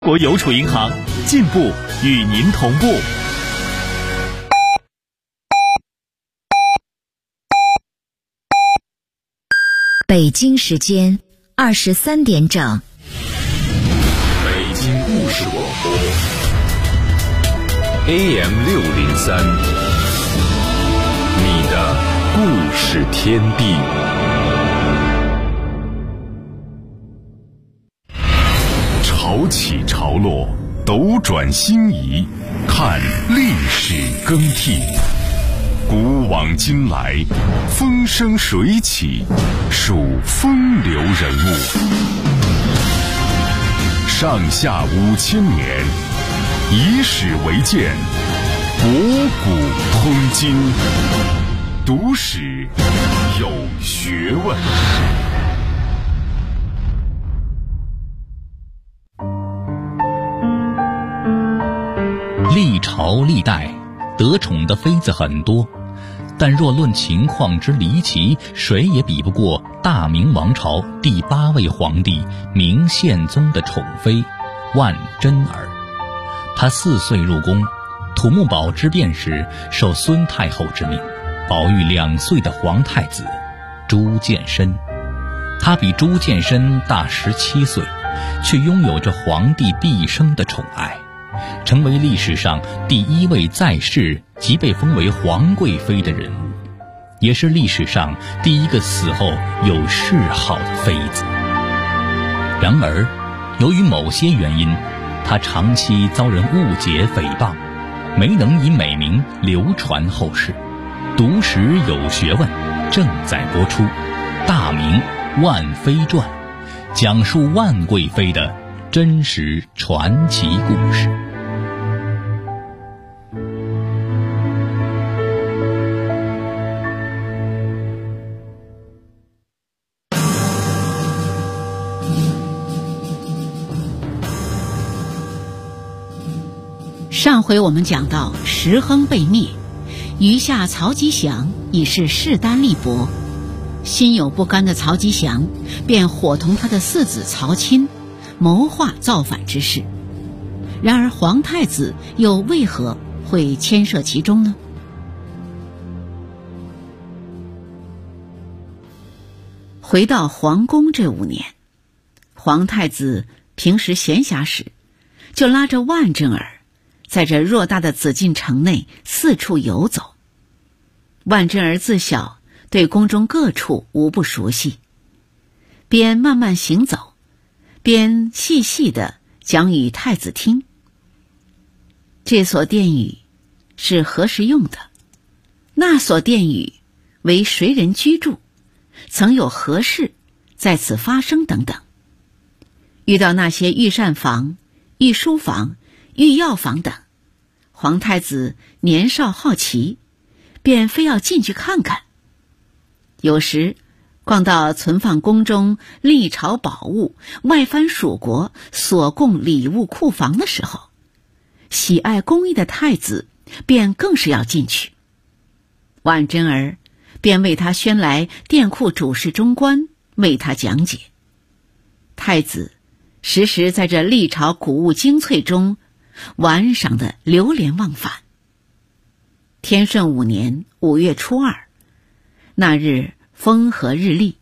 国邮储银行，进步与您同步。 北京时间23点整。 北京故事广播 AM603，你的故事天地。潮起潮落，斗转星移，看历史更替。古往今来，风生水起，数风流人物。上下5000年，以史为鉴，博古通今，读史有学问。 历朝历代得宠的妃子很多，但若论情况之离奇，谁也比不过大明王朝第8位皇帝明宪宗的宠妃万贞儿。她4岁入宫，土木堡之变时受孙太后之命，保育2岁的皇太子朱见深。她比朱见深大17岁，却拥有着皇帝毕生的宠爱，成为历史上第1位在世即被封为皇贵妃的人物，也是历史上第1个死后有谥号的妃子。然而，由于某些原因，她长期遭人误解诽谤，没能以美名流传后世。读史有学问正在播出《大明万妃传》，讲述万贵妃的真实传奇故事。 上回我们讲到石亨被灭，余下曹吉祥已是势单力薄，心有不甘的曹吉祥便伙同他的4子曹钦谋划造反之事。然而皇太子又为何会牵涉其中呢？回到皇宫这5年，皇太子平时闲暇时就拉着万贞儿在这偌大的紫禁城内四处游走。万贞儿自小对宫中各处无不熟悉，边慢慢行走，边细细地讲与太子听。这所殿宇是何时用的？那所殿宇为谁人居住？曾有何事在此发生等等。遇到那些御膳房、御书房、御药房等，皇太子年少好奇，便非要进去看看。有时逛到存放宫中历朝宝物、外藩属国所供礼物库房的时候，喜爱工艺的太子便更是要进去。万贞儿便为他宣来殿库主事中官，为他讲解。太子时时在这历朝古物精粹中玩赏的流连忘返。天顺5年5月初2，那日风和日丽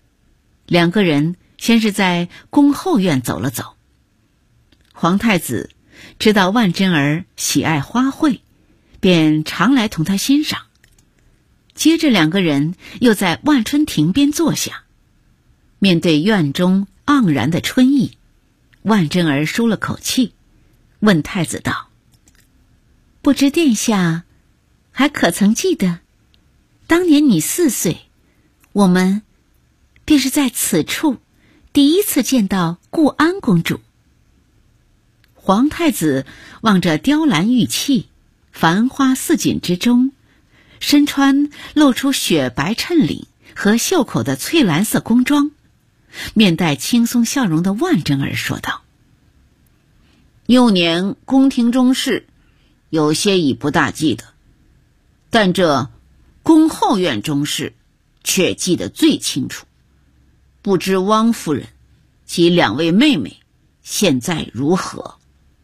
，2个人先是在宫后院走了走。皇太子知道万贞儿喜爱花卉，便常来同他欣赏。接着2个人又在万春亭边坐下，面对院中盎然的春意，万贞儿舒了口气，问太子道：“不知殿下还可曾记得，当年你4岁，我们便是在此处第1次见到固安公主。”皇太子望着雕栏玉砌、繁花似锦之中，身穿露出雪白衬领和袖口的翠蓝色宫装，面带轻松笑容的万贞儿说道：“幼年宫廷中事，有些已不大记得，但这宫后院中事却记得最清楚。不知汪夫人及2位妹妹现在如何？”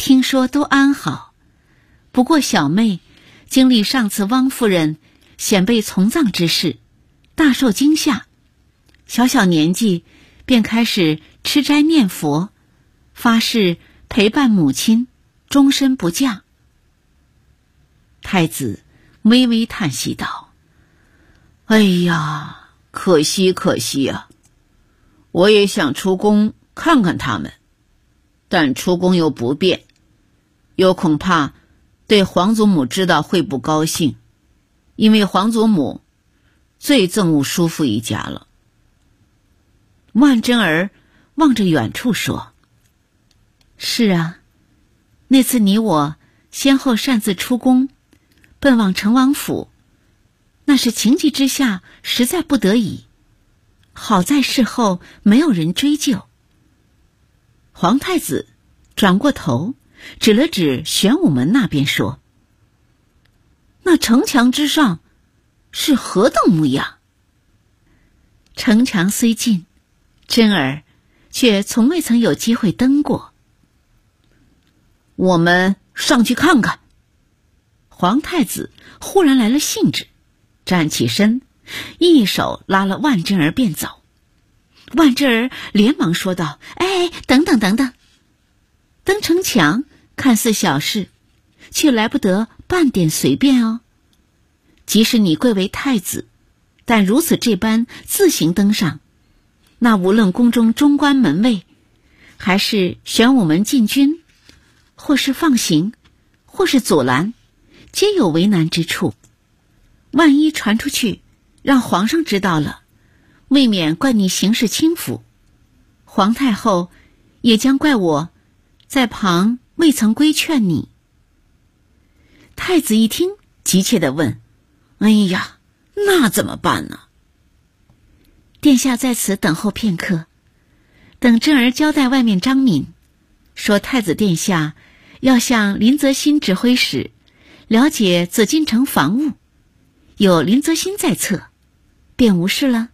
听说都安好，不过小妹经历上次汪夫人显被从葬之事，大受惊吓，小小年纪便开始吃斋念佛，发誓陪伴母亲，终身不嫁。太子微微叹息道：哎呀，可惜可惜啊！我也想出宫看看他们，但出宫又不便，又恐怕对皇祖母知道会不高兴，因为皇祖母最憎恶叔父一家了。万贞儿望着远处说：是啊，那次你我先后擅自出宫，奔往成王府，那是情急之下，实在不得已，好在事后没有人追究。皇太子转过头指了指玄武门那边说：那城墙之上是何等模样？城墙虽近，贞儿却从未曾有机会登过。我们上去看看。皇太子忽然来了兴致，站起身，一手拉了万贞儿便走。万贞儿连忙说道：哎，等等等等，登城墙看似小事，却来不得半点随便哦。即使你贵为太子，但如此这般自行登上，那无论宫中中官门卫，还是玄武门禁军，或是放行，或是阻拦，皆有为难之处。万一传出去，让皇上知道了，未免怪你行事轻浮，皇太后也将怪我在旁未曾规劝你。太子一听，急切地问：哎呀，那怎么办呢？殿下在此等候片刻，等贞儿交代外面张敏，说太子殿下要向林则新指挥使了解紫禁城防务，有林则新在侧，便无事了。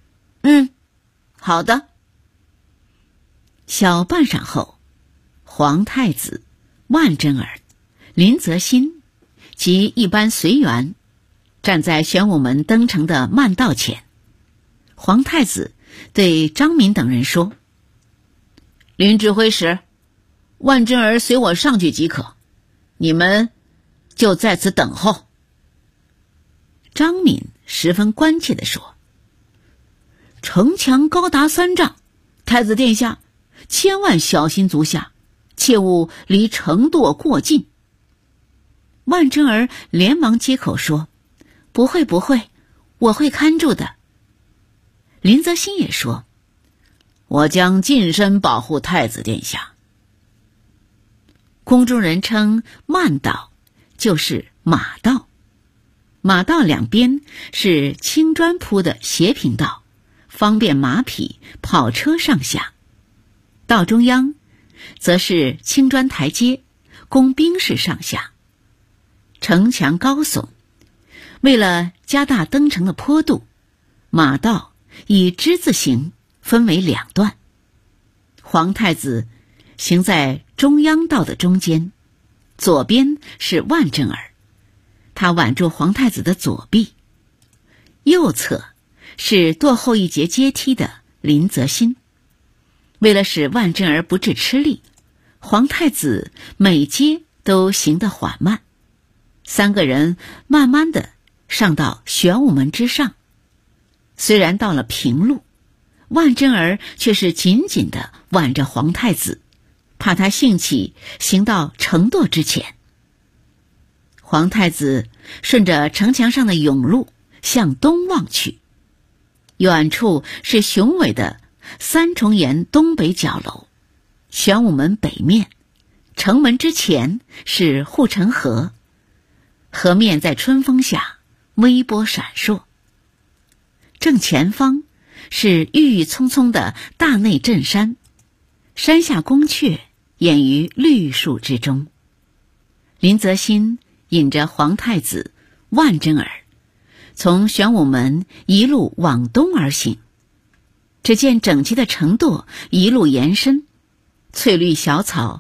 好的。小半晌后，皇太子、万贞儿、林则新及一班随员站在玄武门登城的慢道前。皇太子对张敏等人说：林指挥使，万贞儿随我上去即可，你们就在此等候。张敏十分关切地说：城墙高达3丈，太子殿下千万小心足下，切勿离城垛过近。万贞儿连忙接口说：不会不会，我会看住的。林则新也说：我将近身保护太子殿下。宫中人称慢道，就是马道。马道两边是青砖铺的斜平道，方便马匹、跑车上下。道中央则是青砖台阶，供兵士上下。城墙高耸，为了加大登城的坡度，马道以之字形分为2段。皇太子行在中央道的中间，左边是万贞儿，他挽住皇太子的左臂；右侧是堕后一节阶梯的林则新。为了使万贞儿不致吃力，皇太子每阶都行得缓慢，3个人慢慢地上到玄武门之上。虽然到了平路，万贞儿却是紧紧地挽着皇太子，怕他兴起行到城垛之前。皇太子顺着城墙上的甬路向东望去，远处是雄伟的3重檐东北角楼，玄武门北面，城门之前是护城河，河面在春风下微波闪烁。正前方是郁郁葱葱的大内镇山，山下宫阙掩于绿树之中。林则新引着皇太子、万贞儿从玄武门一路往东而行。只见整齐的城垛一路延伸，翠绿小草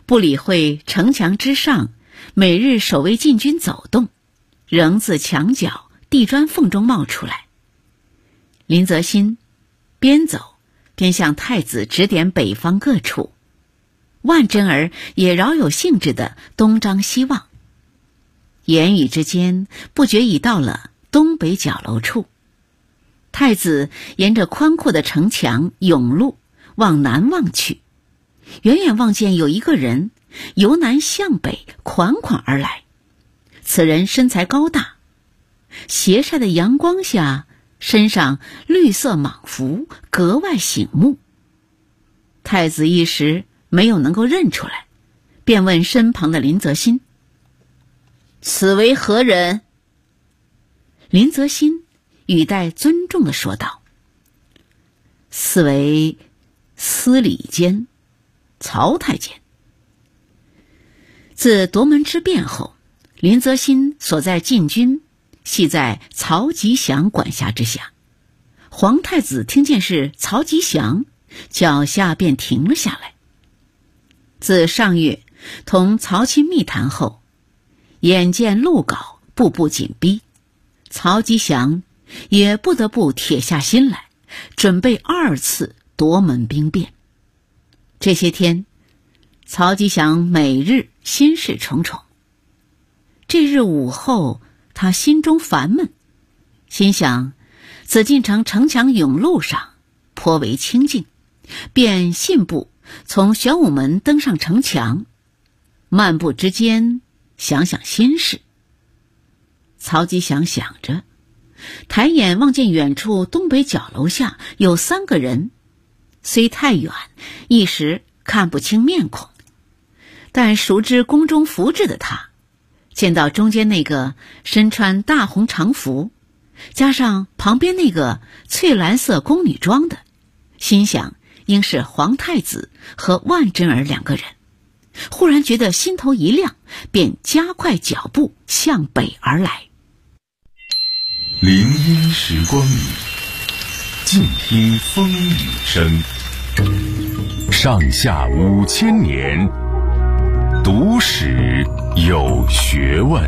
不理会城墙之上每日守卫禁军走动，仍自墙角地砖缝中冒出来。林则新边走边向太子指点北方各处，万贞儿也饶有兴致地东张西望。言语之间，不觉已到了东北角楼处。太子沿着宽阔的城墙甬路往南望去，远远望见有一个人由南向北款款而来。此人身材高大，斜晒的阳光下，身上绿色蟒服格外醒目。太子一时没有能够认出来，便问身旁的林则新：“此为何人？”林则新语带尊重地说道：“此为司礼监曹太监。”自夺门之变后，林则新所在禁军系在曹吉祥管辖之下。皇太子听见是曹吉祥，脚下便停了下来。自上月同曹钦密谈后，眼见路稿步步紧逼，曹吉祥也不得不铁下心来，准备2次夺门兵变。这些天，曹吉祥每日心事重重。这日午后，他心中烦闷，心想紫禁城城墙甬路上颇为清静，便信步从玄武门登上城墙，漫步之间想想心事。曹吉祥想着，抬眼望见远处东北角楼下有3个人，虽太远，一时看不清面孔，但熟知宫中服制的他，见到中间那个身穿大红长服，加上旁边那个翠蓝色宫女装的，心想应是皇太子和万贞儿2个人。忽然觉得心头一亮，便加快脚步向北而来。 林荫时光里，静听风雨声。上下5000年，读史有学问。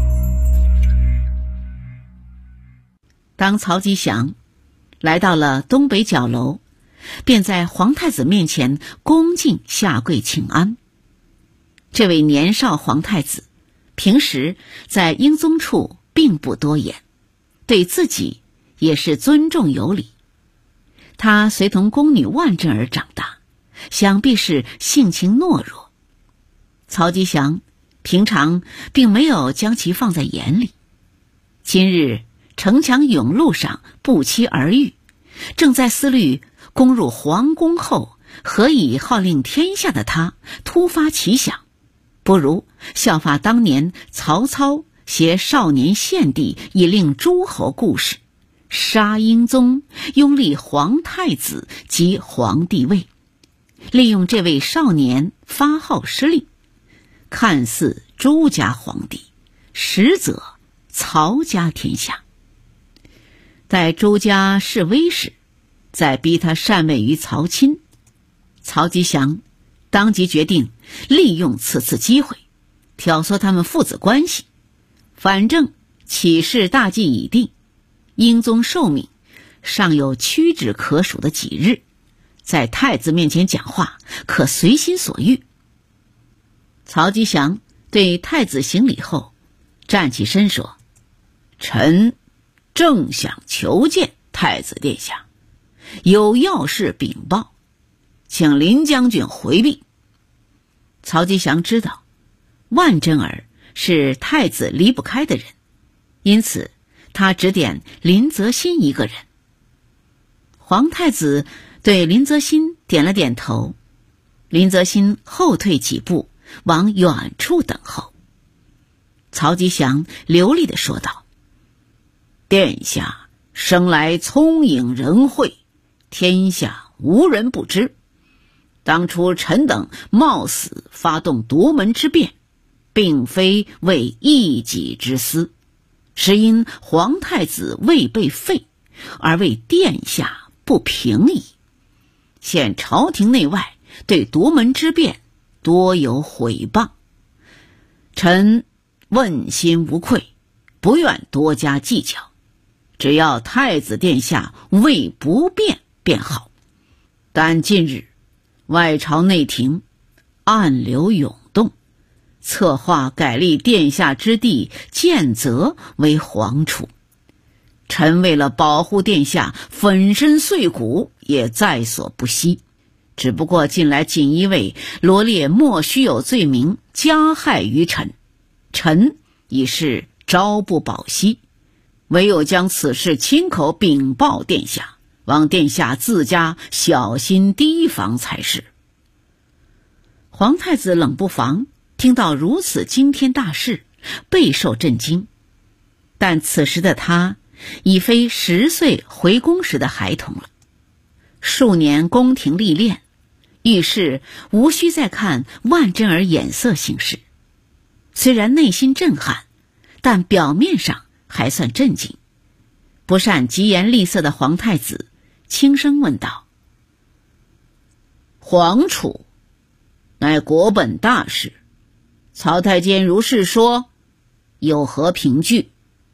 当曹吉祥来到了东北角楼，便在皇太子面前恭敬下跪请安。这位年少皇太子平时在英宗处并不多言，对自己也是尊重有礼。他随同宫女万贞儿长大，想必是性情懦弱。曹吉祥平常并没有将其放在眼里，今日城墙甬路上不期而遇，正在思虑攻入皇宫后何以号令天下的他突发奇想，不如效法当年曹操携少年献帝以令诸侯故事，杀英宗，拥立皇太子即皇帝位，利用这位少年发号施令，看似朱家皇帝，实则曹家天下。待朱家示威时，再逼他禅位于曹钦。曹吉祥当即决定利用此次机会，挑唆他们父子关系。反正起事大计已定，英宗受命尚有屈指可数的几日，在太子面前讲话可随心所欲。曹吉祥对太子行礼后，站起身说：“臣正想求见太子殿下，有要事禀报，请林将军回避。”曹吉祥知道万贞儿是太子离不开的人，因此他指点林则新一个人。皇太子对林则新点了点头，林则新后退几步，往远处等候。曹吉祥流利地说道：“殿下生来聪颖仁惠，天下无人不知。当初臣等冒死发动夺门之变，并非为一己之私，是因皇太子未被废，而为殿下不平矣。现朝廷内外对夺门之变多有毁谤。臣问心无愧，不愿多加计较，只要太子殿下为不变便好。但近日外朝内廷暗流涌动，策划改立殿下之弟建泽为皇储。臣为了保护殿下，粉身碎骨也在所不惜。只不过近来锦衣卫罗列莫须有罪名加害于臣，臣已是朝不保夕，唯有将此事亲口禀报殿下，望殿下自家小心提防才是。皇太子冷不防听到如此惊天大事，备受震惊。但此时的他已非10岁回宫时的孩童了，数年宫廷历练，遇事无需再看万贞儿眼色行事。虽然内心震撼，但表面上还算镇静。不善疾言厉色的皇太子轻声问道：皇储乃国本大事，曹太监如是说，有何凭据？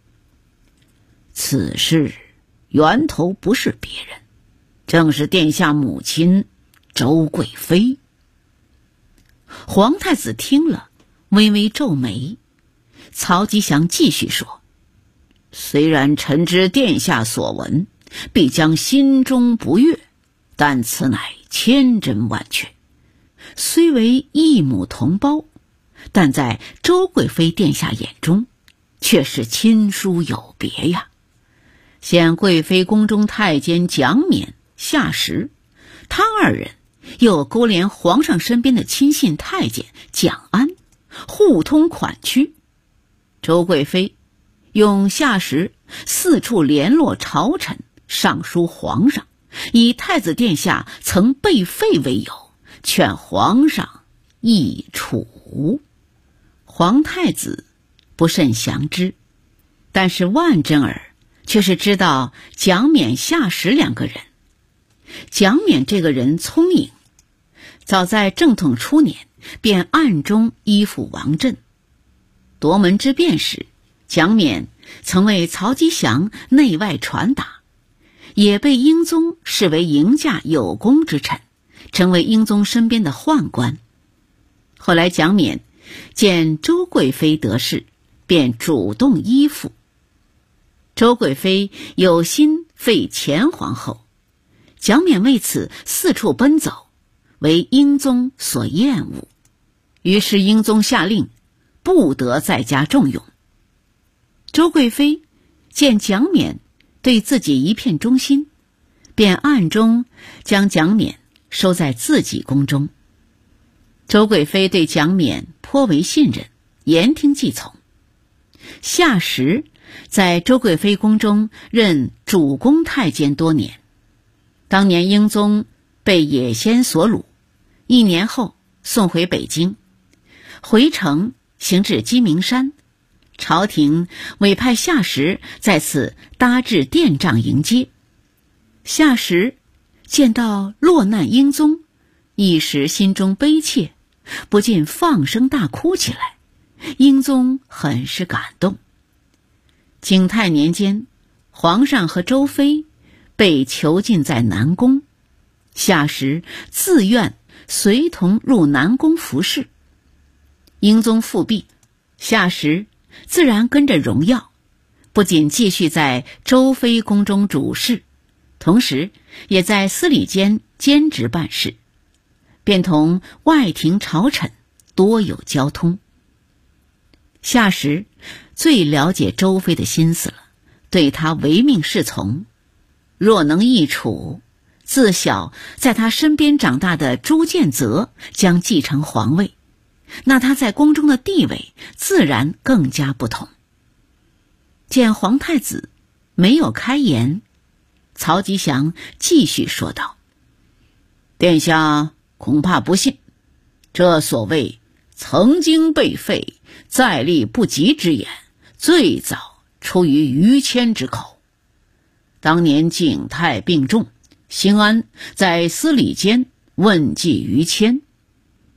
此事源头不是别人，正是殿下母亲周贵妃。皇太子听了微微皱眉。曹吉祥继续说：虽然臣知殿下所闻，必将心中不悦，但此乃千真万确。虽为异母同胞，但在周贵妃殿下眼中却是亲疏有别呀。现贵妃宫中太监蒋冕、夏实，他2人又勾连皇上身边的亲信太监蒋安，互通款曲。周贵妃用夏实四处联络朝臣，上书皇上，以太子殿下曾被废为由，劝皇上议处。皇太子不甚详知，但是万贞儿却是知道蒋冕、夏实2个人。蒋冕这个人聪颖，早在正统初年便暗中依附王振。夺门之变时，蒋冕曾为曹吉祥内外传达，也被英宗视为迎驾有功之臣，成为英宗身边的宦官。后来蒋冕见周贵妃得势，便主动依附。周贵妃有心废前皇后，蒋冕为此四处奔走，为英宗所厌恶。于是英宗下令不得再加重用。周贵妃见蒋冕对自己一片忠心，便暗中将蒋冕收在自己宫中。周贵妃对蒋冕颇为信任，言听计从。夏实在周贵妃宫中任主宫太监多年。当年英宗被野仙所掳，1年后送回北京，回程行至鸡鸣山，朝廷委派夏实在此搭置殿帐迎接。夏实见到落难英宗，一时心中悲切，不禁放声大哭起来。英宗很是感动。景泰年间，皇上和周妃被囚禁在南宫，夏实自愿随同入南宫服侍。英宗复辟，夏实自然跟着荣耀，不仅继续在周妃宫中主事，同时也在司礼监兼职办事，便同外廷朝臣多有交通。夏实最了解周妃的心思了，对她唯命是从。若能议处，自小在他身边长大的朱建泽将继承皇位，那他在宫中的地位自然更加不同。见皇太子没有开言，曹吉祥继续说道：殿下恐怕不信，这所谓曾经被废再立不及之言，最早出于于谦之口。当年景泰病重，兴安在司礼监问计于谦，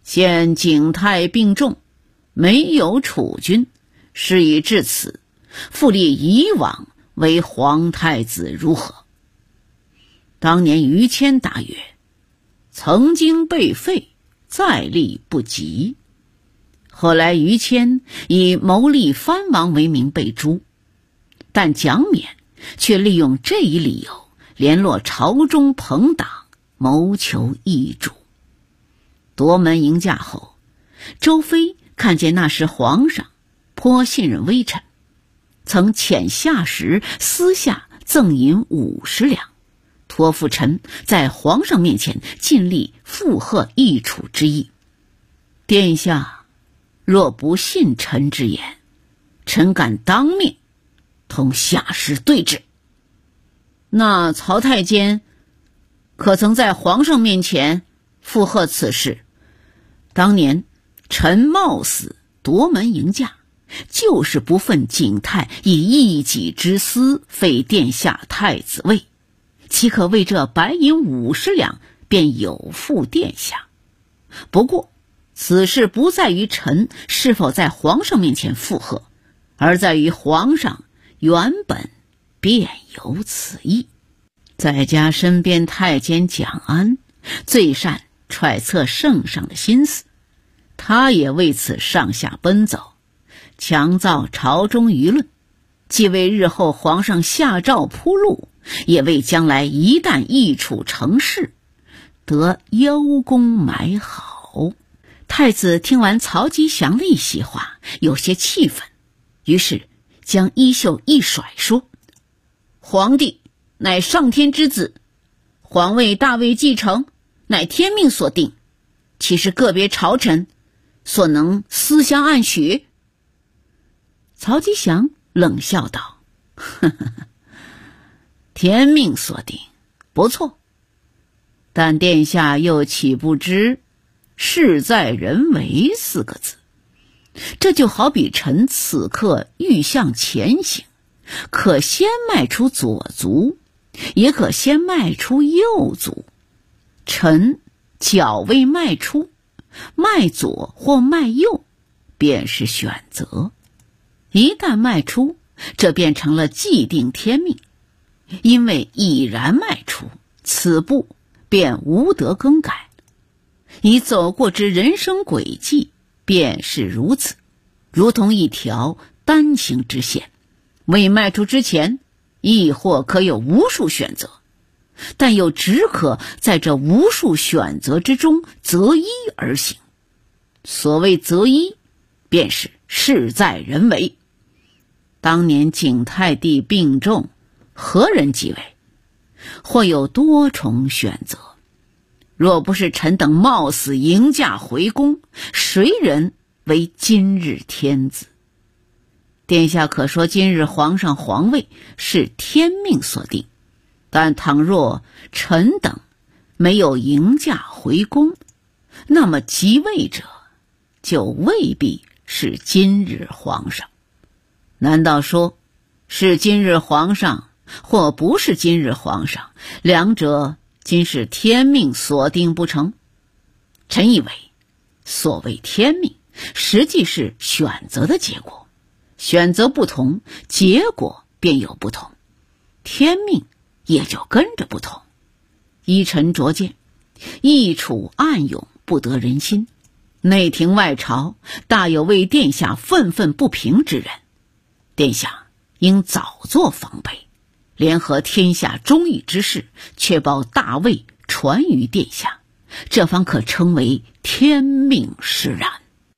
现景泰病重，没有储君，事已至此，复立以往为皇太子如何？当年于谦答曰：曾经被废，再立不及。后来于谦以谋立藩王为名被诛，但蒋勉却利用这一理由联络朝中朋党，谋求易主。夺门迎驾后，周飞看见那时皇上颇信任微臣，曾遣下时私下赠银50两，托付臣在皇上面前尽力附和易处之意。殿下若不信臣之言，臣敢当面同下士对质。那曹太监可曾在皇上面前附和此事？当年臣冒死夺门迎驾，就是不忿景泰以一己之私废殿下太子位，岂可为这白银50两便有负殿下？不过此事不在于臣是否在皇上面前附和，而在于皇上原本便有此意。再加身边太监蒋安最善揣测圣上的心思，他也为此上下奔走，强造朝中舆论，既为日后皇上下诏铺路，也为将来一旦易处成事，得邀功买好。太子听完曹吉祥的一席话，有些气愤，于是将衣袖一甩，说：皇帝乃上天之子，皇位大位继承乃天命所定，岂是个别朝臣所能私相暗许？曹吉祥冷笑道：呵呵，天命所定不错，但殿下又岂不知事在人为4个字？这就好比臣此刻欲向前行，可先迈出左足，也可先迈出右足。臣脚未迈出，迈左或迈右便是选择。一旦迈出，这便成了既定天命，因为已然迈出，此步便无得更改。已走过之人生轨迹便是如此，如同一条单行之线，未迈出之前，亦或可有无数选择，但又只可在这无数选择之中择一而行。所谓择一，便是事在人为。当年景泰帝病重，何人继位？或有多重选择，若不是臣等冒死迎驾回宫，谁人为今日天子？殿下可说今日皇上皇位是天命所定，但倘若臣等没有迎驾回宫，那么即位者就未必是今日皇上。难道说是今日皇上或不是今日皇上，两者今是天命所定不成？臣以为所谓天命实际是选择的结果，选择不同，结果便有不同，天命也就跟着不同。依臣拙见，易处暗涌，不得人心，内廷外朝大有为殿下愤愤不平之人，殿下应早做防备，联合天下忠义之士，确保大位传于殿下，这方可称为天命使然。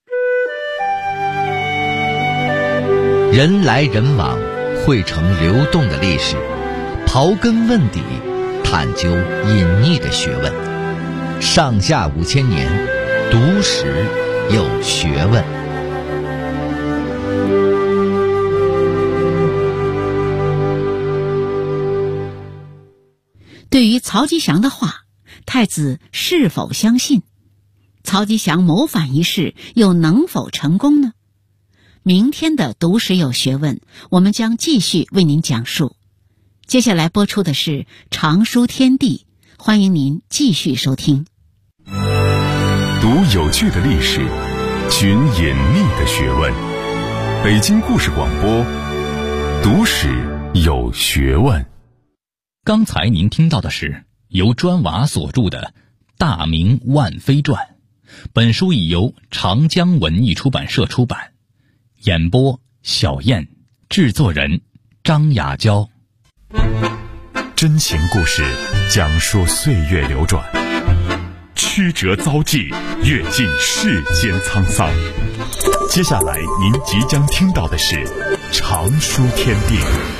人来人往，汇成流动的历史，刨根问底，探究隐匿的学问。上下5000年，读史有学问。 对于曹吉祥的话，太子是否相信？曹吉祥谋反一事又能否成功呢？明天的读史有学问，我们将继续为您讲述。接下来播出的是常书天地，欢迎您继续收听。 读有趣的历史，寻隐秘的学问。北京故事广播，读史有学问。 刚才您听到的是由砖瓦所著的《大明万妃传》，本书已由长江文艺出版社出版。演播小燕，制作人张雅娇。 真情故事讲述岁月流转，曲折遭际，阅尽世间沧桑。接下来您即将听到的是常书天地。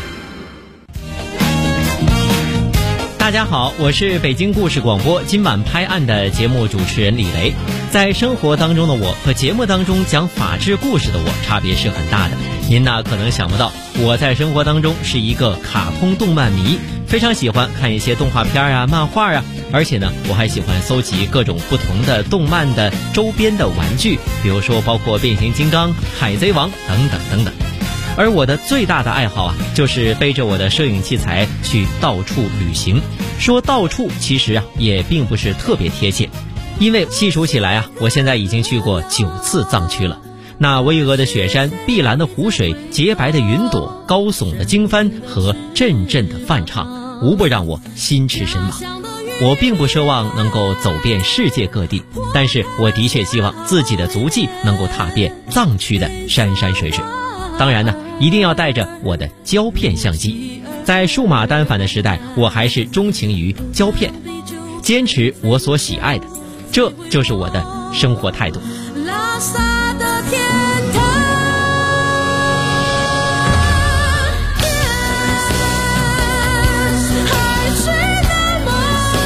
大家好，我是北京故事广播今晚拍案的节目主持人李雷。在生活当中的我和节目当中讲法治故事的我差别是很大的。您呢可能想不到，我在生活当中是一个卡通动漫迷，非常喜欢看一些动画片啊、漫画啊，而且呢我还喜欢搜集各种不同的动漫的周边的玩具，比如说包括变形金刚、海贼王等等等等。而我的最大的爱好啊，就是背着我的摄影器材去到处旅行。说到处其实啊也并不是特别贴切，因为细数起来啊，我现在已经去过9次藏区了。那巍峨的雪山、碧蓝的湖水、洁白的云朵、高耸的经幡和阵阵的梵唱，无不让我心驰神往。我并不奢望能够走遍世界各地，但是我的确希望自己的足迹能够踏遍藏区的山山水水。当然呢，一定要带着我的胶片相机。在数码单反的时代，我还是钟情于胶片，坚持我所喜爱的，这就是我的生活态度。拉萨的天堂， 海水那么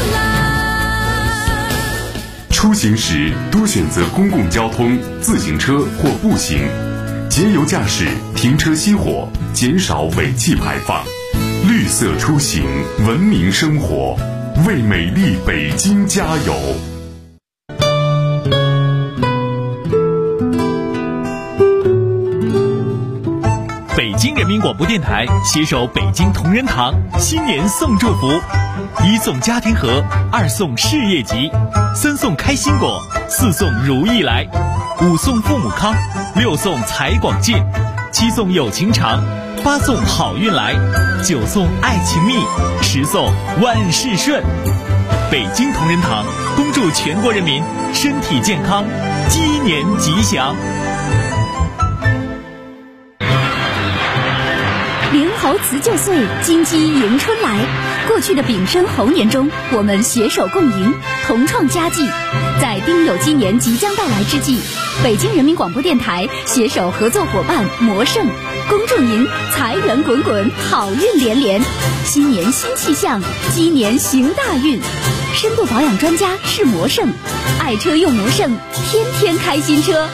蓝。出行时多选择公共交通、自行车或步行，节油驾驶，停车熄火，减少尾气排放。绿色出行，文明生活，为美丽北京加油！ 北京人民广播电台携手北京同仁堂新年送祝福：1送家庭盒，2送事业吉，3送开心果，4送如意来，5送父母康，6送财广进，7送有情长，8送好运来，9送爱情蜜，10送万事顺。北京同仁堂恭祝全国人民身体健康，鸡年吉祥。 灵猴辞旧岁，金鸡迎春来。过去的丙申猴年中，我们携手共赢，同创佳绩。在丁酉鸡年即将到来之际，北京人民广播电台携手合作伙伴魔圣，恭祝您财源滚滚，好运连连。新年新气象，鸡年行大运。深度保养专家是魔圣，爱车用魔圣，天天开新车。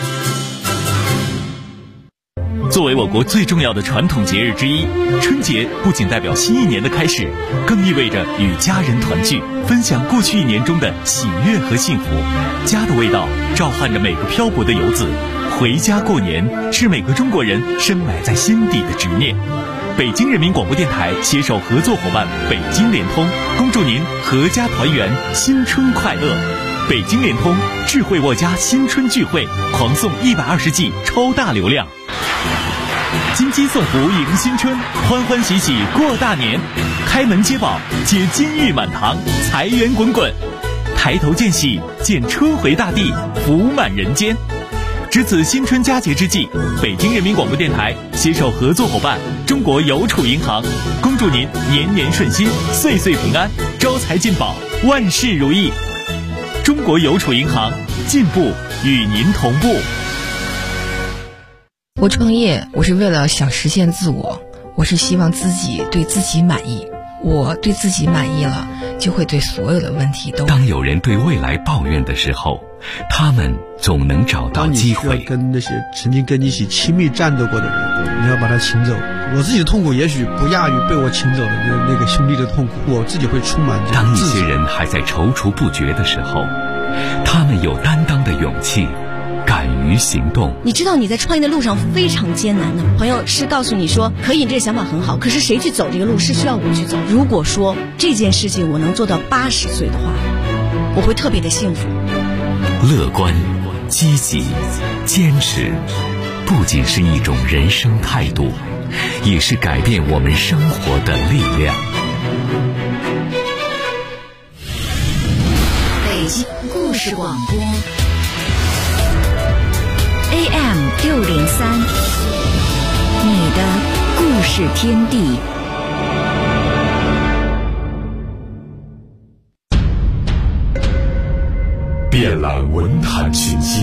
作为我国最重要的传统节日之一，春节不仅代表新一年的开始，更意味着与家人团聚，分享过去一年中的喜悦和幸福。家的味道召唤着每个漂泊的游子，回家过年是每个中国人深埋在心底的执念。北京人民广播电台携手合作伙伴北京联通，恭祝您阖家团圆，新春快乐。北京联通智慧沃家新春聚会，狂送120G 超大流量。金鸡送福迎新春，欢欢喜喜过大年，开门接宝，接金玉满堂，财源滚滚，抬头见喜，见春回大地，福满人间。值此新春佳节之际，北京人民广播电台携手合作伙伴中国邮储银行，恭祝您年年顺心，岁岁平安，招财进宝，万事如意。中国邮储银行，进步与您同步。 我创业，我是为了想实现自我，我是希望自己对自己满意。我对自己满意了，就会对所有的问题都。 当有人对未来抱怨的时候，他们总能找到机会。 当你需要跟那些曾经跟你一起亲密战斗过的人，你要把他请走。我自己的痛苦也许不亚于被我请走的那个兄弟的痛苦，我自己会充满这种当一些人还在踌躇不决的时候，他们有担当的勇气，敢于行动。 你知道你在创业的路上非常艰难的，朋友是告诉你说可以，你这个想法很好，可是谁去走这个路是需要我去走。如果说这件事情我能做到80岁的话，我会特别的幸福。 乐观、积极、坚持，不仅是一种人生态度，也是改变我们生活的力量。 北京故事广播 AM603，你的故事天地。 遍览文坛群星，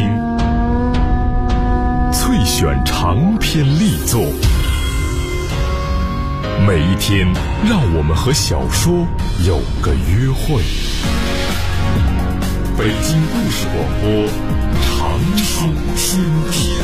萃选长篇力作，每一天让我们和小说有个约会。北京故事广播，长春天地。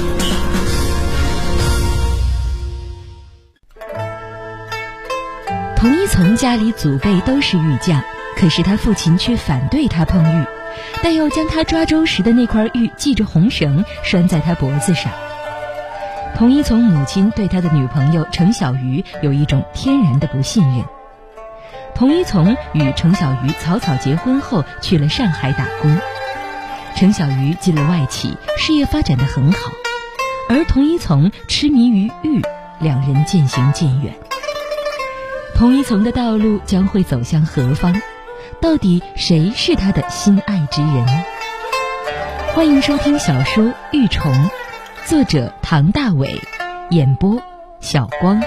童一从家里祖辈都是玉匠，可是他父亲却反对他碰玉，但又将他抓周时的那块玉系着红绳拴在他脖子上。童一从母亲对他的女朋友程小鱼有一种天然的不信任。童一从与程小鱼草草结婚后去了上海打工，程小鱼进了外企，事业发展得很好，而童一从痴迷于玉，两人渐行渐远。童一从的道路将会走向何方？到底谁是他的心爱之人？欢迎收听小说《玉虫》，作者唐大伟，演播小光。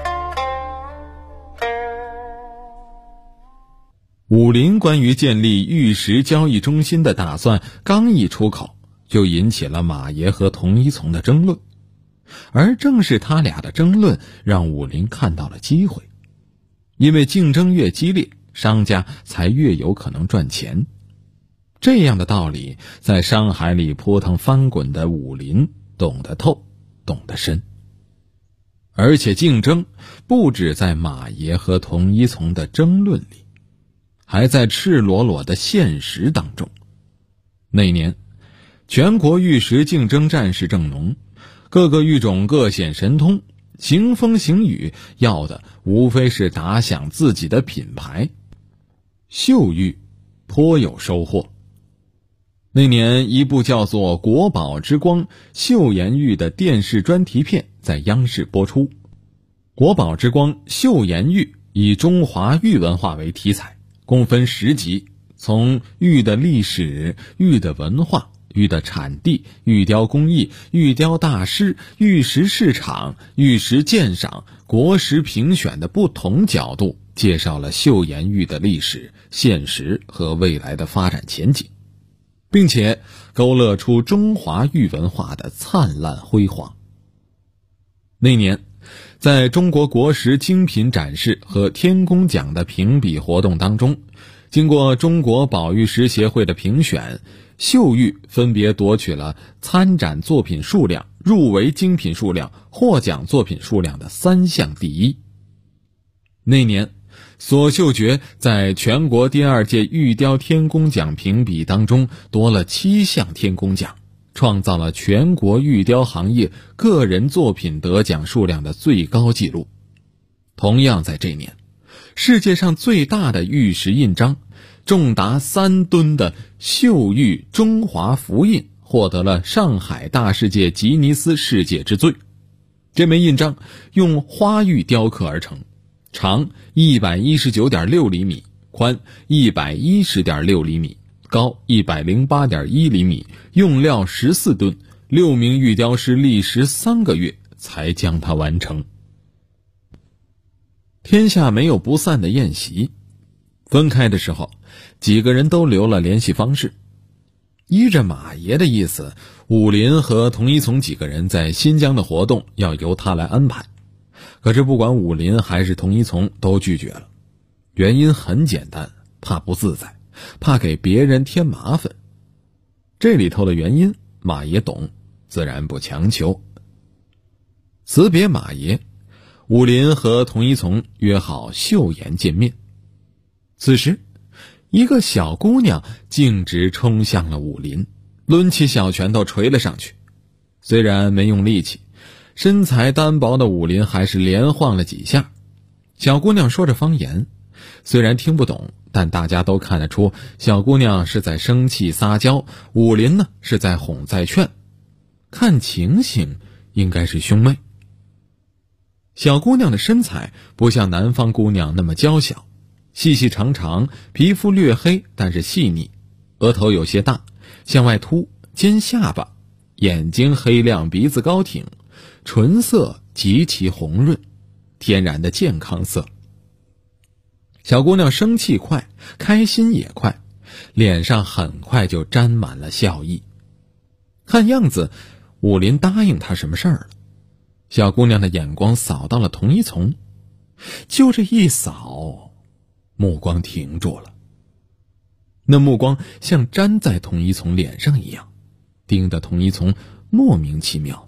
武林关于建立玉石交易中心的打算刚一出口，就引起了马爷和童一从的争论，而正是他俩的争论让武林看到了机会，因为竞争越激烈，商家才越有可能赚钱。这样的道理，在商海里扑腾翻滚的武林懂得透，懂得深。而且竞争不止在马爷和童一从的争论里，还在赤裸裸的现实当中。那年，全国玉石竞争战事正浓，各个玉种各显神通，行风行雨，要的无非是打响自己的品牌。秀玉颇有收获。那年，一部叫做《国宝之光》秀妍玉的电视专题片在央视播出。国宝之光秀妍玉以中华玉文化为题材，共分10集，从玉的历史、玉的文化、玉的产地、玉雕工艺、玉雕大师、玉石市场、玉石鉴赏、国石评选的不同角度，介绍了秀妍玉的历史、现实和未来的发展前景，并且勾勒出中华玉文化的灿烂辉煌。那年，在中国国石精品展示和天工奖的评比活动当中，经过中国宝玉石协会的评选，秀玉分别夺取了参展作品数量、入围精品数量、获奖作品数量的3项第一。那年，索秀觉在全国第2届玉雕天工奖评比当中夺了7项天工奖，创造了全国玉雕行业个人作品得奖数量的最高纪录。同样在这年，世界上最大的玉石印章，重达3吨的秀玉中华福印获得了上海大世界吉尼斯世界之最。这枚印章用花玉雕刻而成，长 119.6 厘米，宽 110.6 厘米，高 108.1 厘米，用料14吨，6名玉雕师历时3个月才将它完成。天下没有不散的宴席，分开的时候，几个人都留了联系方式。依着马爷的意思，武林和童一从几个人在新疆的活动要由他来安排。可是不管武林还是童一从都拒绝了，原因很简单，怕不自在，怕给别人添麻烦。这里头的原因马爷懂，自然不强求。辞别马爷，武林和童一从约好秀妍见面。此时，一个小姑娘径直冲向了武林，抡起小拳头捶了上去。虽然没用力气，身材单薄的武林还是连晃了几下。小姑娘说着方言，虽然听不懂， 但大家都看得出小姑娘是在生气撒娇，武林呢是在哄在劝，看情形应该是兄妹。小姑娘的身材不像南方姑娘那么娇小，细细长长，皮肤略黑但是细腻，额头有些大，向外凸，尖下巴，眼睛黑亮，鼻子高挺，唇色极其红润，天然的健康色。小姑娘生气快，开心也快，脸上很快就沾满了笑意。看样子武林答应她什么事儿了。小姑娘的眼光扫到了童一从，就这一扫，目光停住了。那目光像粘在童一从脸上一样，盯得童一从莫名其妙。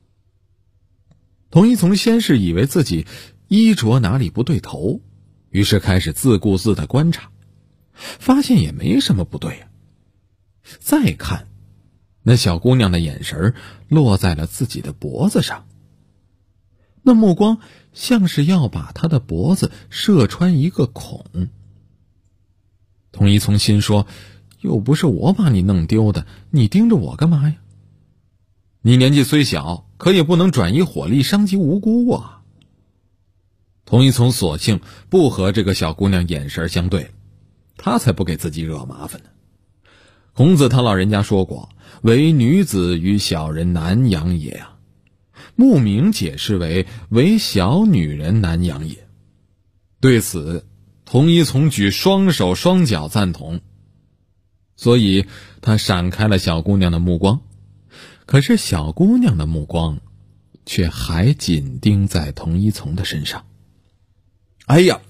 童一从先是以为自己衣着哪里不对头，于是开始自顾自的观察，发现也没什么不对啊。再看，那小姑娘的眼神落在了自己的脖子上，那目光像是要把她的脖子射穿一个孔。童一从心说，又不是我把你弄丢的，你盯着我干嘛呀？你年纪虽小，可也不能转移火力伤及无辜啊。童一从索性不和这个小姑娘眼神相对，他才不给自己惹麻烦呢。孔子他老人家说过，唯女子与小人难养也啊。牧明解释为小女人难养也。对此，童一从举双手双脚赞同，所以他闪开了小姑娘的目光。可是小姑娘的目光却还紧盯在童一从的身上。哎呀，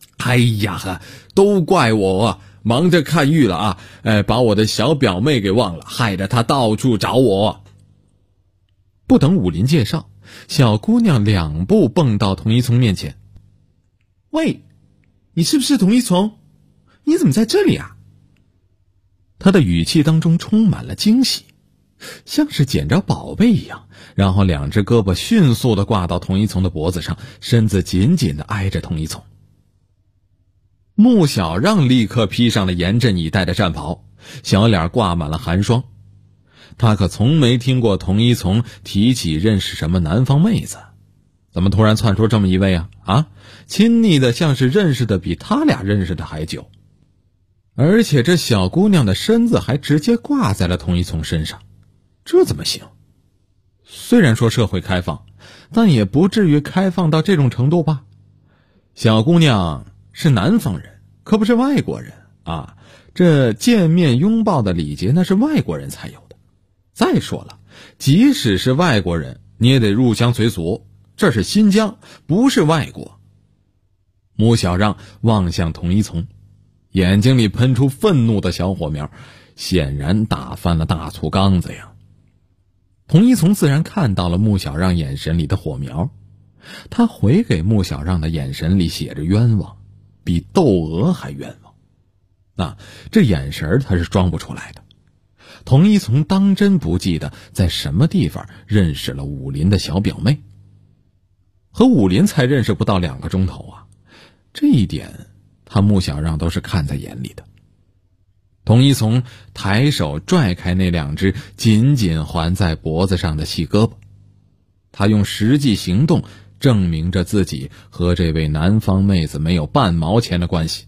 都怪我忙着看玉了啊！把我的小表妹给忘了，害得她到处找我。不等武林介绍，小姑娘2步蹦到童一从面前。喂，你是不是童一从？你怎么在这里啊？她的语气当中充满了惊喜，像是捡着宝贝一样，然后2只胳膊迅速地挂到童一从的脖子上，身子紧紧地挨着童一从。穆小让立刻披上了严阵以待的战袍，小脸挂满了寒霜。他可从没听过童一从提起认识什么南方妹子，怎么突然窜出这么一位啊？亲昵的像是认识的比他俩认识的还久。而且这小姑娘的身子还直接挂在了童一从身上，这怎么行？虽然说社会开放，但也不至于开放到这种程度吧。小姑娘是南方人，可不是外国人啊，这见面拥抱的礼节那是外国人才有的。再说了，即使是外国人，你也得入乡随俗，这是新疆，不是外国。穆小让望向童一从，眼睛里喷出愤怒的小火苗，显然打翻了大醋缸子呀。童一从自然看到了穆小让眼神里的火苗，他回给穆小让的眼神里写着冤枉，比窦娥还冤枉。这眼神他是装不出来的。童一从当真不记得在什么地方认识了武林的小表妹，和武林才认识不到2个钟头啊，这一点他穆小让都是看在眼里的。童一从抬手拽开那2只紧紧环在脖子上的细胳膊，他用实际行动证明着自己和这位南方妹子没有半毛钱的关系。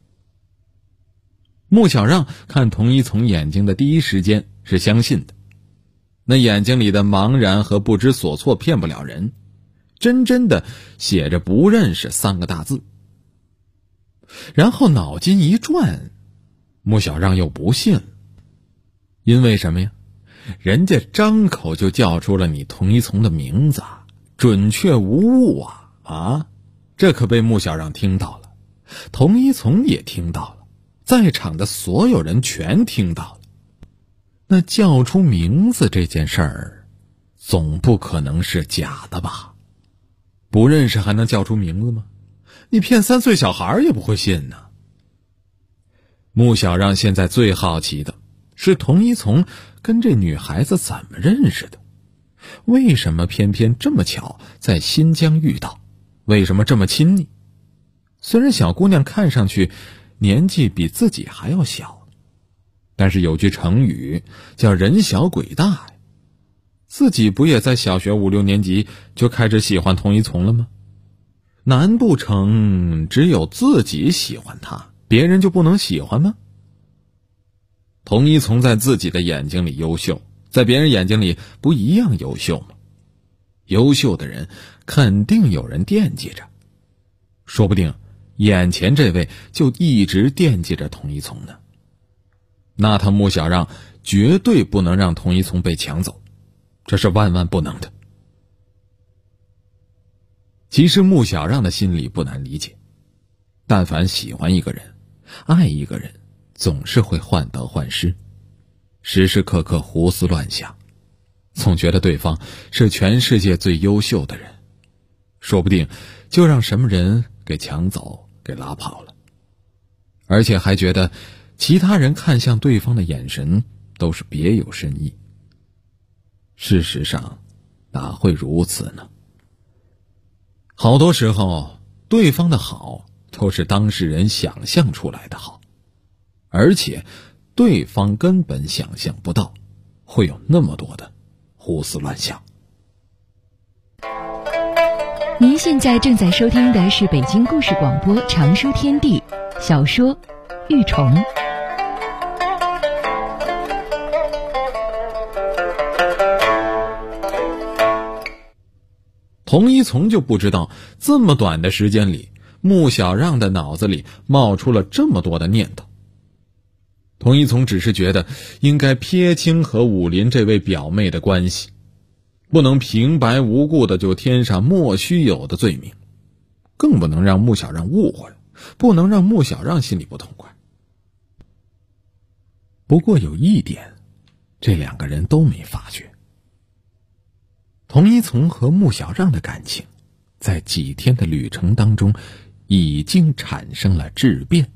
穆小让看童一从眼睛的第一时间是相信的，那眼睛里的茫然和不知所措骗不了人，真真的写着不认识3个大字。然后脑筋一转，穆小让又不信了。因为什么呀？人家张口就叫出了你童一从的名字，准确无误啊！这可被穆小让听到了，童一从也听到了，在场的所有人全听到了。那叫出名字这件事儿，总不可能是假的吧？不认识还能叫出名字吗？你骗3岁小孩也不会信呢。穆小让现在最好奇的是童一从跟这女孩子怎么认识的？为什么偏偏这么巧在新疆遇到？为什么这么亲昵？虽然小姑娘看上去年纪比自己还要小，但是有句成语叫人小鬼大，自己不也在小学5、6年级就开始喜欢童一从了吗？难不成只有自己喜欢他，别人就不能喜欢吗？童一从在自己的眼睛里优秀，在别人眼睛里不一样优秀吗？优秀的人肯定有人惦记着，说不定眼前这位就一直惦记着童一从呢。那他穆小让绝对不能让童一从被抢走，这是万万不能的。其实穆小让的心里不难理解，但凡喜欢一个人，爱一个人，总是会患得患失，时时刻刻胡思乱想，总觉得对方是全世界最优秀的人，说不定就让什么人给抢走，给拉跑了，而且还觉得其他人看向对方的眼神都是别有深意。事实上哪会如此呢？好多时候对方的好都是当事人想象出来的好，而且对方根本想象不到会有那么多的胡思乱想。 您现在正在收听的是北京故事广播长书天地小说《玉虫》。 童一从就不知道，这么短的时间里，穆小让的脑子里冒出了这么多的念头。童一从只是觉得应该撇清和武林这位表妹的关系，不能平白无故的就添上莫须有的罪名，更不能让穆小让误会，不能让穆小让心里不痛快。不过有一点，这两个人都没发觉，童一从和穆小让的感情在几天的旅程当中已经产生了质变。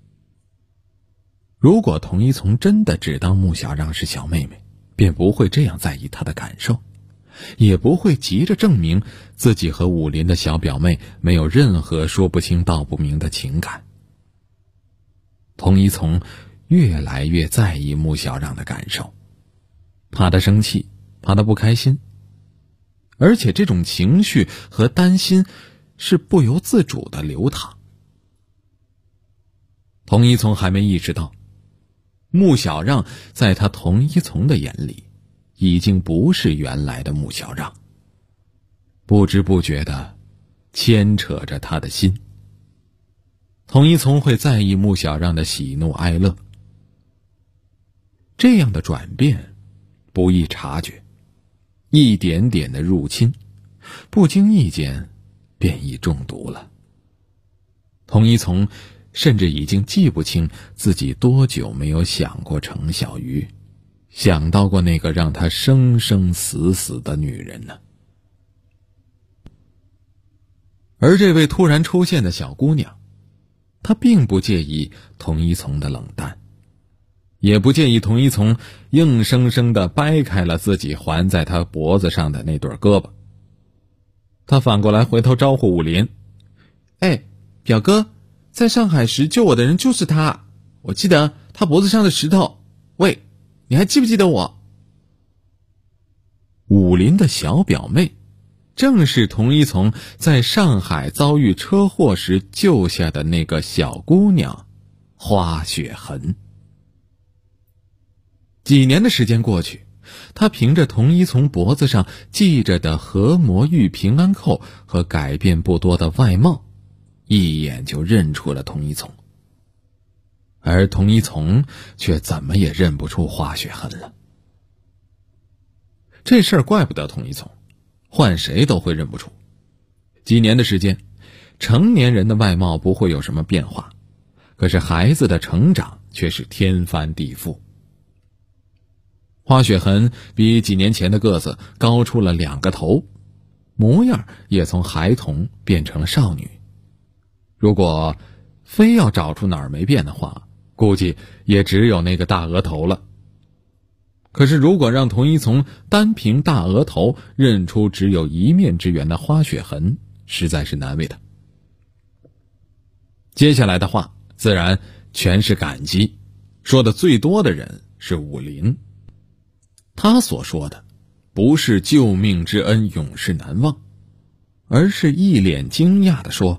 如果童一从真的只当穆小让是小妹妹，便不会这样在意她的感受，也不会急着证明自己和武林的小表妹没有任何说不清道不明的情感。童一从越来越在意穆小让的感受，怕她生气，怕她不开心，而且这种情绪和担心是不由自主的流淌。童一从还没意识到，穆小让在他童一从的眼里已经不是原来的穆小让，不知不觉的牵扯着他的心。童一从会在意穆小让的喜怒哀乐，这样的转变不易察觉，一点点的入侵，不经意间便已中毒了。童一从甚至已经记不清自己多久没有想过程小鱼，想到过那个让他生生死死的女人呢。而这位突然出现的小姑娘，她并不介意童一从的冷淡，也不介意童一从硬生生地掰开了自己环在他脖子上的那对胳膊。他反过来回头招呼武林：“哎，表哥，在上海时救我的人就是他，我记得他脖子上的石头，喂，你还记不记得我？”武林的小表妹正是童一从在上海遭遇车祸时救下的那个小姑娘花雪痕。几年的时间过去，他凭着童一从脖子上系着的合魔玉平安扣和改变不多的外貌，一眼就认出了童一从。而童一从却怎么也认不出花雪痕了。这事儿怪不得童一从，换谁都会认不出。几年的时间，成年人的外貌不会有什么变化，可是孩子的成长却是天翻地覆。花雪痕比几年前的个子高出了2个头，模样也从孩童变成了少女。如果非要找出哪儿没变的话，估计也只有那个大额头了。可是如果让童一从单凭大额头认出只有一面之缘的花雪痕，实在是难为他。接下来的话自然全是感激，说的最多的人是武林。他所说的不是救命之恩永世难忘，而是一脸惊讶地说：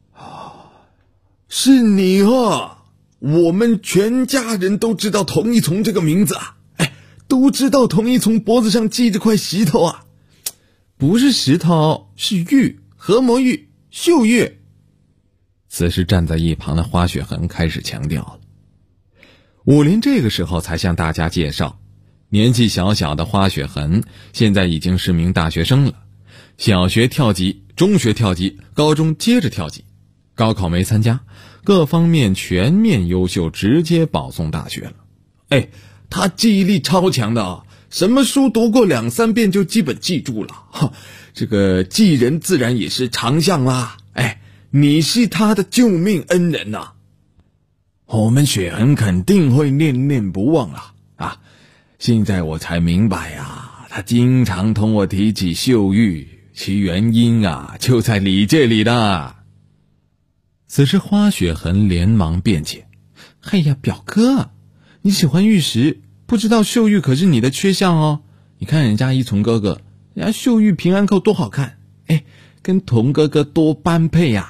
是你啊，我们全家人都知道童一从这个名字啊，都知道童一从脖子上系着块石头啊。 不是石头，是玉，合魔玉，秀玉。此时站在一旁的花雪痕开始强调了。武林这个时候才向大家介绍，年纪小小的花雪痕现在已经是名大学生了，小学跳级，中学跳级，高中接着跳级，高考没参加，各方面全面优秀，直接保送大学了。 他记忆力超强的啊，什么书读过2、3遍就基本记住了。这个记人自然也是长项啦。你是他的救命恩人啊，我们雪痕肯定会念念不忘啊。现在我才明白啊，他经常同我提起秀玉，其原因啊就在你这里的。 此时花雪痕连忙辩解：哎呀，表哥，你喜欢玉石，不知道秀玉可是你的缺项哦。你看人家一从哥哥，人家秀玉平安扣多好看，跟童哥哥多般配呀。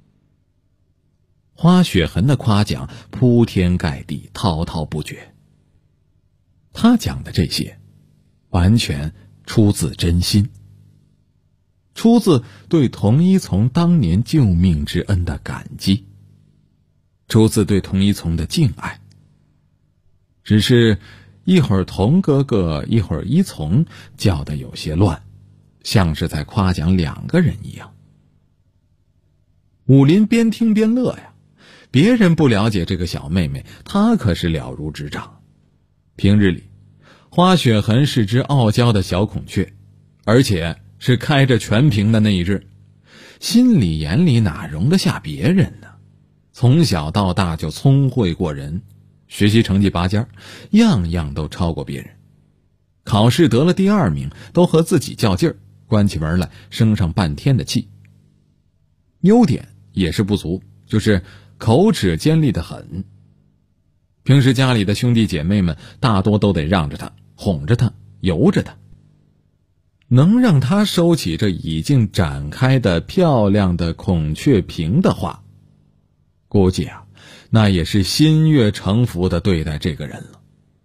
花雪痕的夸奖铺天盖地，滔滔不绝。他讲的这些完全出自真心，出自对童一从当年救命之恩的感激，出自对童一从的敬爱。只是一会儿童哥哥，一会儿一从，叫得有些乱，像是在夸奖2个人一样。武林边听边乐呀，别人不了解这个小妹妹，她可是了如指掌。平日里，花雪痕是只傲娇的小孔雀，而且是开着全屏的那一只，心里眼里哪容得下别人呢？从小到大就聪慧过人，学习成绩拔尖，样样都超过别人。考试得了第2名，都和自己较劲儿，关起门来生上半天的气。优点也是不足，就是口齿尖利得很。平时家里的兄弟姐妹们大多都得让着他，哄着他，由着他。能让他收起这已经展开的漂亮的孔雀屏的话，估计啊，那也是心悦诚服地对待这个人了。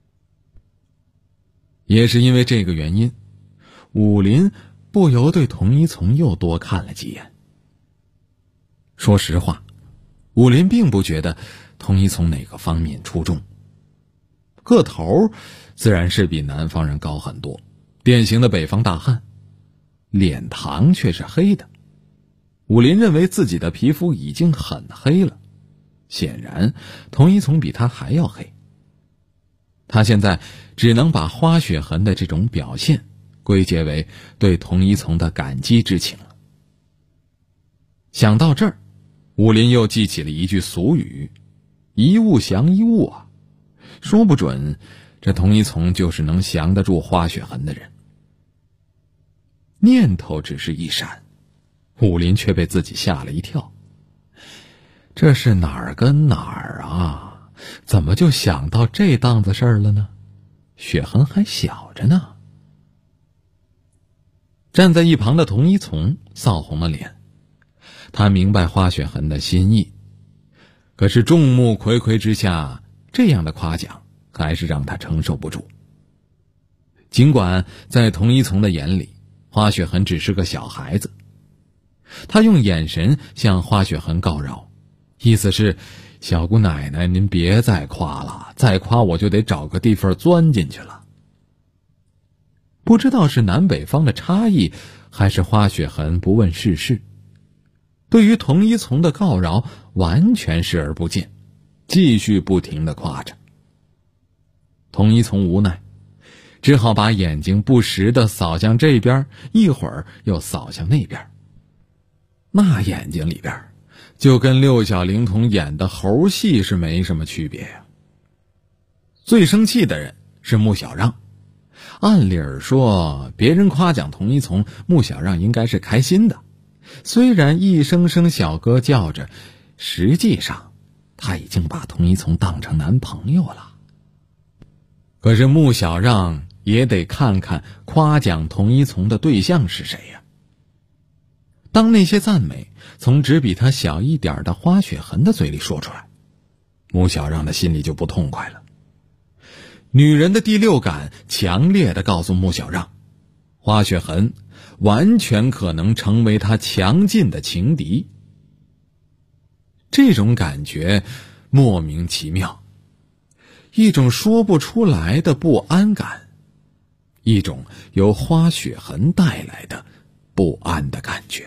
也是因为这个原因，武林不由对童一从又多看了几眼。说实话，武林并不觉得童一从哪个方面出众，个头自然是比南方人高很多，典型的北方大汉，脸膛却是黑的。武林认为自己的皮肤已经很黑了，显然童一从比他还要黑。他现在只能把花雪痕的这种表现归结为对童一从的感激之情了。想到这儿，武林又记起了一句俗语：一物降一物啊，说不准这童一从就是能降得住花雪痕的人。念头只是一闪，武林却被自己吓了一跳。这是哪儿跟哪儿啊？怎么就想到这档子事儿了呢？雪痕还小着呢。站在一旁的童一从臊红了脸，他明白花雪痕的心意，可是众目睽睽之下，这样的夸奖还是让他承受不住。尽管在童一从的眼里，花雪痕只是个小孩子，他用眼神向花雪痕告饶，意思是：小姑奶奶，您别再夸了，再夸我就得找个地方钻进去了。不知道是南北方的差异，还是花雪痕不问世事，对于童一从的告饶完全视而不见，继续不停地夸着。童一从无奈，只好把眼睛不时地扫向这边，一会儿又扫向那边。那眼睛里边就跟六小龄童演的猴戏是没什么区别呀。最生气的人是穆小让，按理儿说别人夸奖童一从，穆小让应该是开心的，虽然一声声小哥叫着，实际上他已经把童一从当成男朋友了。可是穆小让也得看看夸奖童一从的对象是谁呀。当那些赞美从只比他小一点的花雪痕的嘴里说出来，穆小让的心里就不痛快了。女人的第六感强烈地告诉穆小让，花雪痕完全可能成为他强劲的情敌。这种感觉莫名其妙，一种说不出来的不安感，一种由花雪痕带来的不安的感觉。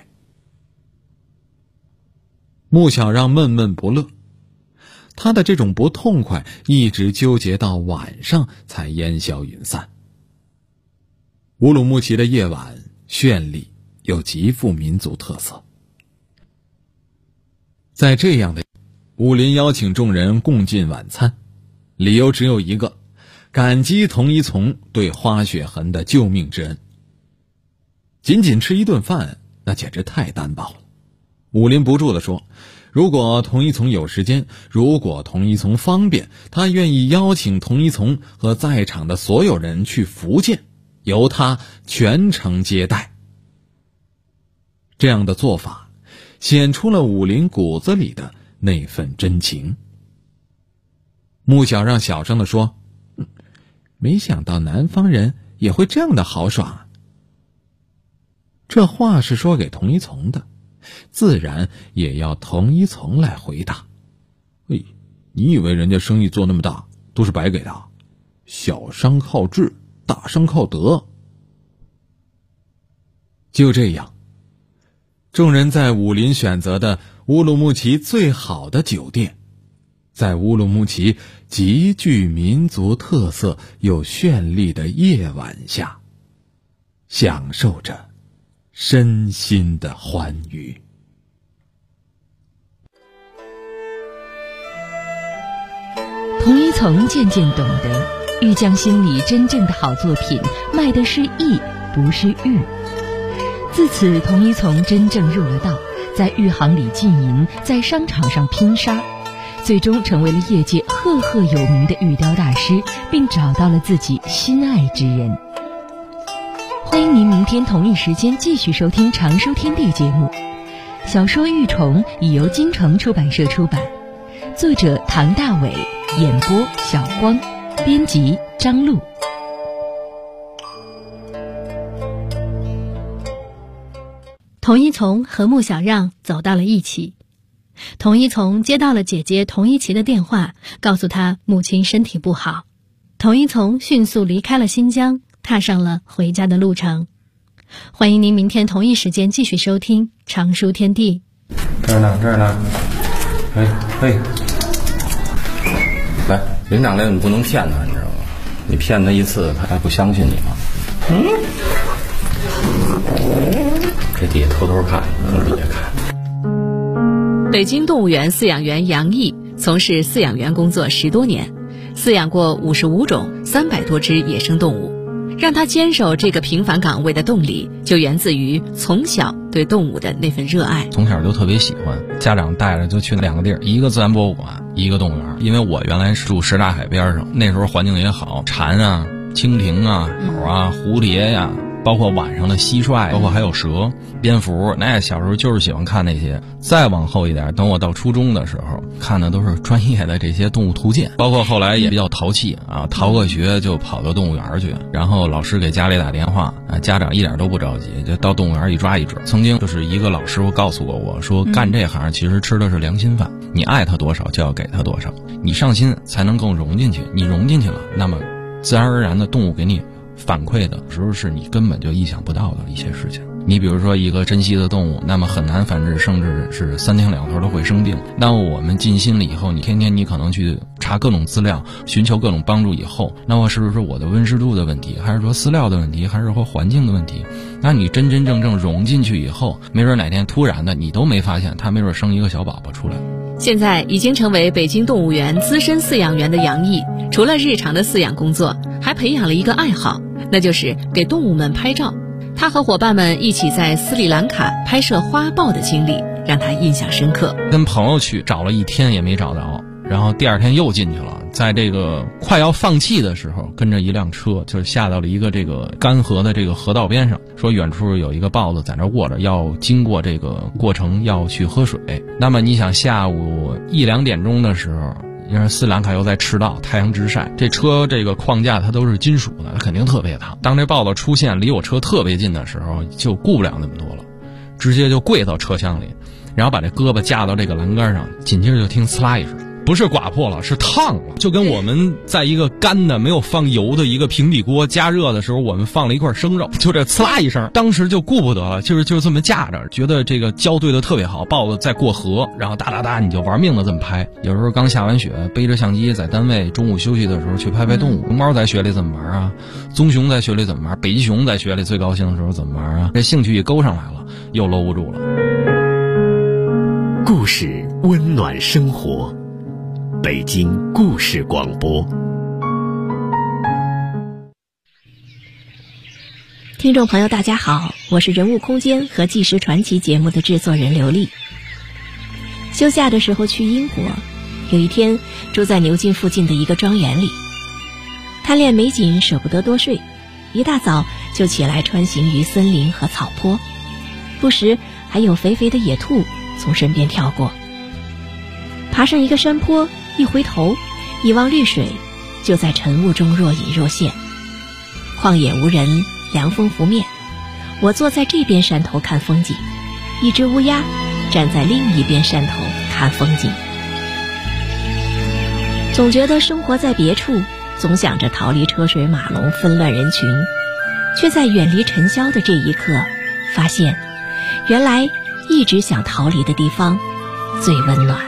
穆小让闷闷不乐，他的这种不痛快一直纠结到晚上才烟消云散。乌鲁木齐的夜晚绚丽又极富民族特色。在这样的武林邀请众人共进晚餐，理由只有一个，感激童一从对花雪痕的救命之恩。仅仅吃一顿饭，那简直太单薄了。武林不住地说，如果童一从有时间，如果童一从方便，他愿意邀请童一从和在场的所有人去福建，由他全程接待。这样的做法显出了武林骨子里的那份真情。穆小让小声地说，没想到南方人也会这样的豪爽啊。这话是说给童一从的，自然也要童一从来回答。你以为人家生意做那么大都是白给的？小商靠智，大商靠德。就这样，众人在武林选择的乌鲁木齐最好的酒店，在乌鲁木齐极具民族特色又绚丽的夜晚下，享受着身心的欢愉。 童一从渐渐懂得，玉匠心里真正的好作品卖的是艺，不是玉。自此，童一从真正入了道，在玉行里经营，在商场上拼杀，最终成为了业界赫赫有名的玉雕大师，并找到了自己心爱之人。欢迎您明天同一时间继续收听常书天地节目。小说《玉虫》已由京城出版社出版，作者唐大伟，演播小光，编辑张璐。 童一从和穆小让走到了一起。童一从接到了姐姐童一奇的电话，告诉她母亲身体不好。童一从迅速离开了新疆，踏上了回家的路程。欢迎您明天同一时间继续收听常书天地。 这儿呢，嘿，来，领长来，你不能骗他，你知道吗？你骗他一次，他还不相信你吗？这底下偷偷看，别看。 北京动物园饲养员杨毅从事饲养员工作10多年，饲养过55种300多只野生动物。让他坚守这个平凡岗位的动力，就源自于从小对动物的那份热爱。 从小就特别喜欢，家长带着就去2个地儿，一个自然博物馆，一个动物园。因为我原来是住什刹海边上，那时候环境也好，蝉啊、蜻蜓啊、鸟啊、蝴蝶呀，包括晚上的蟋蟀，包括还有蛇、蝙蝠，那小时候就是喜欢看那些。再往后一点，等我到初中的时候，看的都是专业的这些动物图鉴，包括后来也比较淘气啊，逃个学就跑到动物园去，然后老师给家里打电话啊，家长一点都不着急，就到动物园一抓一准。曾经就是一个老师傅告诉过我说，干这行其实吃的是良心饭，你爱他多少就要给他多少，你上心才能更融进去，你融进去了，那么自然而然的动物给你反馈的时候是你根本就意想不到的一些事情。你比如说一个珍稀的动物，那么很难繁殖，甚至是3天2头都会生病。那么我们尽心了以后，你天天你可能去查各种资料，寻求各种帮助以后，那么是不是我的温湿度的问题，还是说饲料的问题，还是说环境的问题？那你真真正正融进去以后，没准哪天突然的你都没发现，它没准生一个小宝宝出来。 现在已经成为北京动物园资深饲养员的杨毅，除了日常的饲养工作，还培养了一个爱好，那就是给动物们拍照。他和伙伴们一起在斯里兰卡拍摄花豹的经历， 让他印象深刻。 跟朋友去找了一天也没找着，然后第二天又进去了，在这个快要放弃的时候，跟着一辆车就是下到了一个这个干涸的这个河道边上，说远处有一个豹子在那卧着，要经过这个过程要去喝水。那么你想下午1、2点钟的时候，因为斯里兰卡又在赤道，太阳直晒，这车这个框架它都是金属的，它肯定特别烫。当这豹子出现离我车特别近的时候，就顾不了那么多了，直接就跪到车厢里，然后把这胳膊架到这个栏杆上，紧接着就听呲啦一声，不是刮破了，是烫了，就跟我们在一个干的没有放油的一个平底锅加热的时候，我们放了一块生肉，就这呲啦一声，当时就顾不得了，就是这么架着，觉得这个胶对的特别好，豹子在过河，然后哒哒哒你就玩命的这么拍。有时候刚下完雪，背着相机在单位中午休息的时候去拍动物。熊猫在雪里怎么玩啊？棕熊在雪里怎么玩？北极熊在雪里最高兴的时候怎么玩啊？这兴趣一勾上来了，又搂不住了。 故事温暖生活，北京故事广播。 听众朋友大家好，我是人物空间和纪实传奇节目的制作人刘丽。休假的时候去英国，有一天住在牛津附近的一个庄园里，贪恋美景舍不得多睡，一大早就起来穿行于森林和草坡，不时还有肥肥的野兔从身边跳过。爬上一个山坡，一回头一望绿水，就在晨雾中若隐若现。旷野无人，凉风拂面，我坐在这边山头看风景，一只乌鸦站在另一边山头看风景。总觉得生活在别处，总想着逃离车水马龙纷乱人群，却在远离尘嚣的这一刻，发现原来一直想逃离的地方最温暖。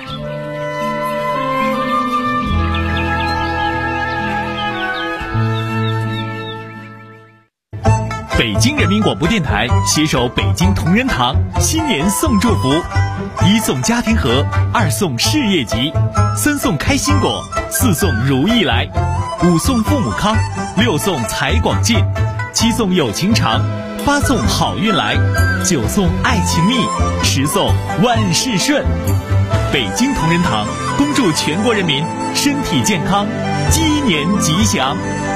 北京人民广播电台携手北京同仁堂新年送祝福：1送家庭盒，2送事业吉，3送开心果，4送如意来，5送父母康，6送财广进，7送有情长，8送好运来，9送爱情蜜，10送万事顺。北京同仁堂恭祝全国人民身体健康，鸡年吉祥。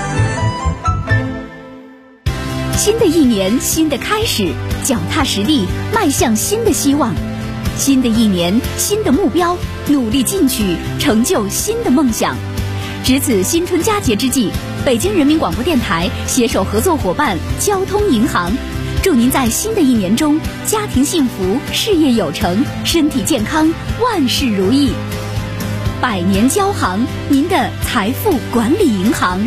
新的一年，新的开始，脚踏实地，迈向新的希望。新的一年，新的目标，努力进取，成就新的梦想。值此新春佳节之际，北京人民广播电台携手合作伙伴交通银行，祝您在新的一年中家庭幸福，事业有成，身体健康，万事如意。百年交行，您的财富管理银行。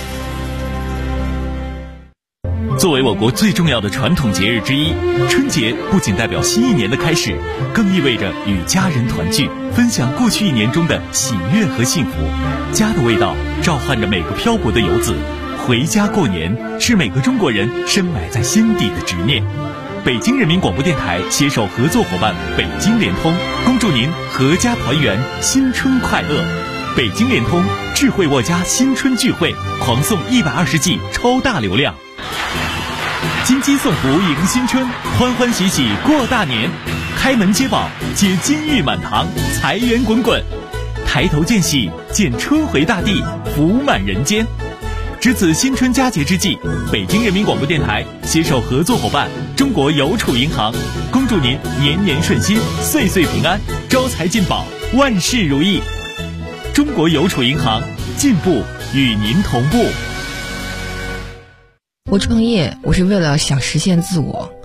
作为我国最重要的传统节日之一，春节不仅代表新一年的开始，更意味着与家人团聚，分享过去一年中的喜悦和幸福。家的味道召唤着每个漂泊的游子，回家过年是每个中国人深埋在心底的执念。北京人民广播电台携手合作伙伴北京联通，恭祝您阖家团圆，新春快乐。北京联通智慧沃家新春聚会，狂送120G 超大流量。金鸡送福迎新春，欢欢喜喜过大年，开门接宝，接金玉满堂，财源滚滚，抬头见喜，见春回大地，福满人间。值此新春佳节之际，北京人民广播电台携手合作伙伴中国邮储银行，恭祝您年年顺心，岁岁平安，招财进宝，万事如意。中国邮储银行，进步与您同步。 我创业，我是为了想实现自我，